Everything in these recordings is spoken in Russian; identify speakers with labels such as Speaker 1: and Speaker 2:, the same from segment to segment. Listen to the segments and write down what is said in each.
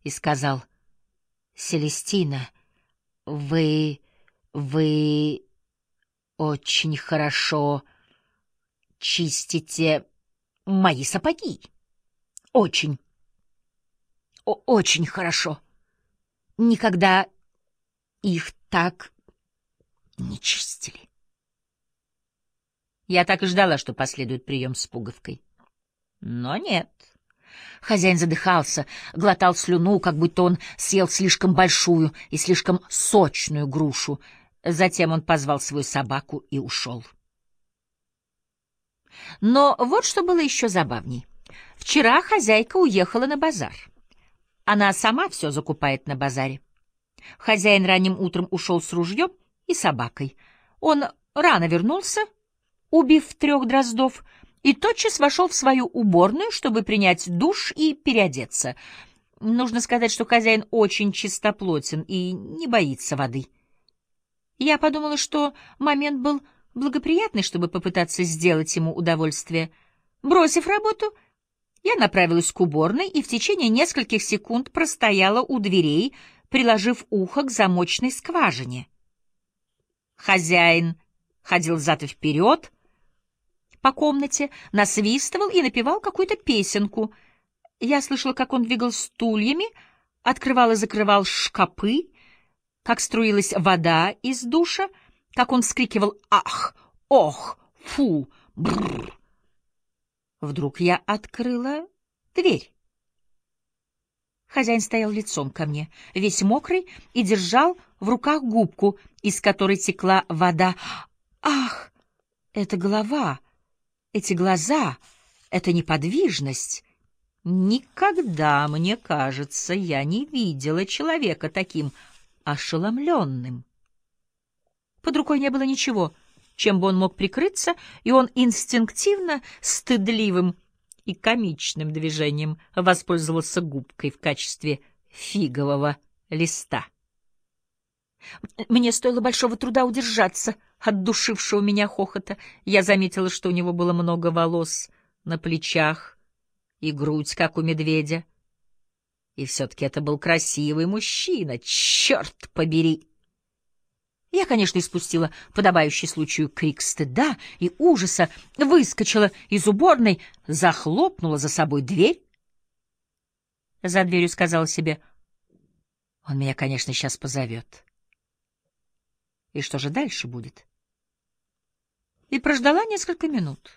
Speaker 1: и сказал: «Селестина, вы очень хорошо чистите мои сапоги. Очень, очень хорошо. Никогда их так не чистили». Я так и ждала, что последует прием с пуговкой. Но нет. Хозяин задыхался, глотал слюну, как будто он съел слишком большую и слишком сочную грушу. Затем он позвал свою собаку и ушел. Но вот что было еще забавней. Вчера хозяйка уехала на базар. Она сама все закупает на базаре. Хозяин ранним утром ушел с ружьем и собакой. Он рано вернулся, убив 3 дроздов, и тотчас вошел в свою уборную, чтобы принять душ и переодеться. Нужно сказать, что хозяин очень чистоплотен и не боится воды. Я подумала, что момент был благоприятный, чтобы попытаться сделать ему удовольствие. Бросив работу, я направилась к уборной и в течение нескольких секунд простояла у дверей, приложив ухо к замочной скважине. Хозяин ходил взад и вперед по комнате, насвистывал и напевал какую-то песенку. Я слышала, как он двигал стульями, открывал и закрывал шкапы, как струилась вода из душа, как он вскрикивал «Ах! Ох! Фу! Бррр!». Вдруг я открыла дверь. Хозяин стоял лицом ко мне, весь мокрый, и держал в руках губку, из которой текла вода. Ах! Это голова! Эти глаза, эта неподвижность. Никогда, мне кажется, я не видела человека таким ошеломленным. Под рукой не было ничего, чем бы он мог прикрыться, и он инстинктивно, стыдливым и комичным движением воспользовался губкой в качестве фигового листа. Мне стоило большого труда удержаться от душившего меня хохота. Я заметила, что у него было много волос на плечах и грудь, как у медведя. И все-таки это был красивый мужчина, черт побери! Я, конечно, испустила подобающий случаю крик стыда и ужаса, выскочила из уборной, захлопнула за собой дверь. За дверью сказала себе: он меня, конечно, сейчас позовет. И что же дальше будет? И прождала несколько минут.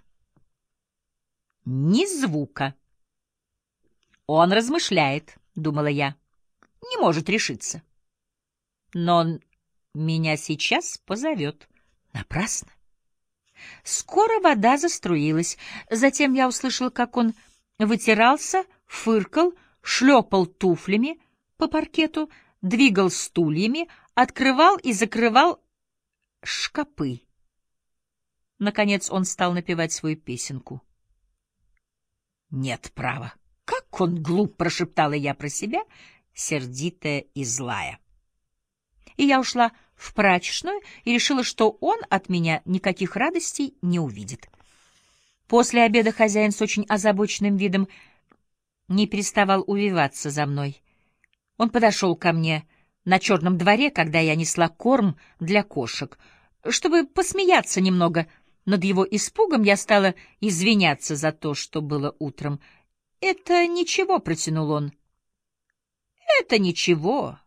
Speaker 1: Ни звука. Он размышляет, думала я, не может решиться. Но он меня сейчас позовет. Напрасно. Скоро вода заструилась. Затем я услышала, как он вытирался, фыркал, шлепал туфлями по паркету, двигал стульями, открывал и закрывал шкапы. Наконец он стал напевать свою песенку. «Нет права! Как он глуп!» — прошептала я про себя, сердитая и злая. И я ушла в прачечную и решила, что он от меня никаких радостей не увидит. После обеда хозяин с очень озабоченным видом не переставал увиваться за мной. Он подошел ко мне на черном дворе, когда я несла корм для кошек. Чтобы посмеяться немного над его испугом, я стала извиняться за то, что было утром. «Это ничего», — протянул он. «Это ничего.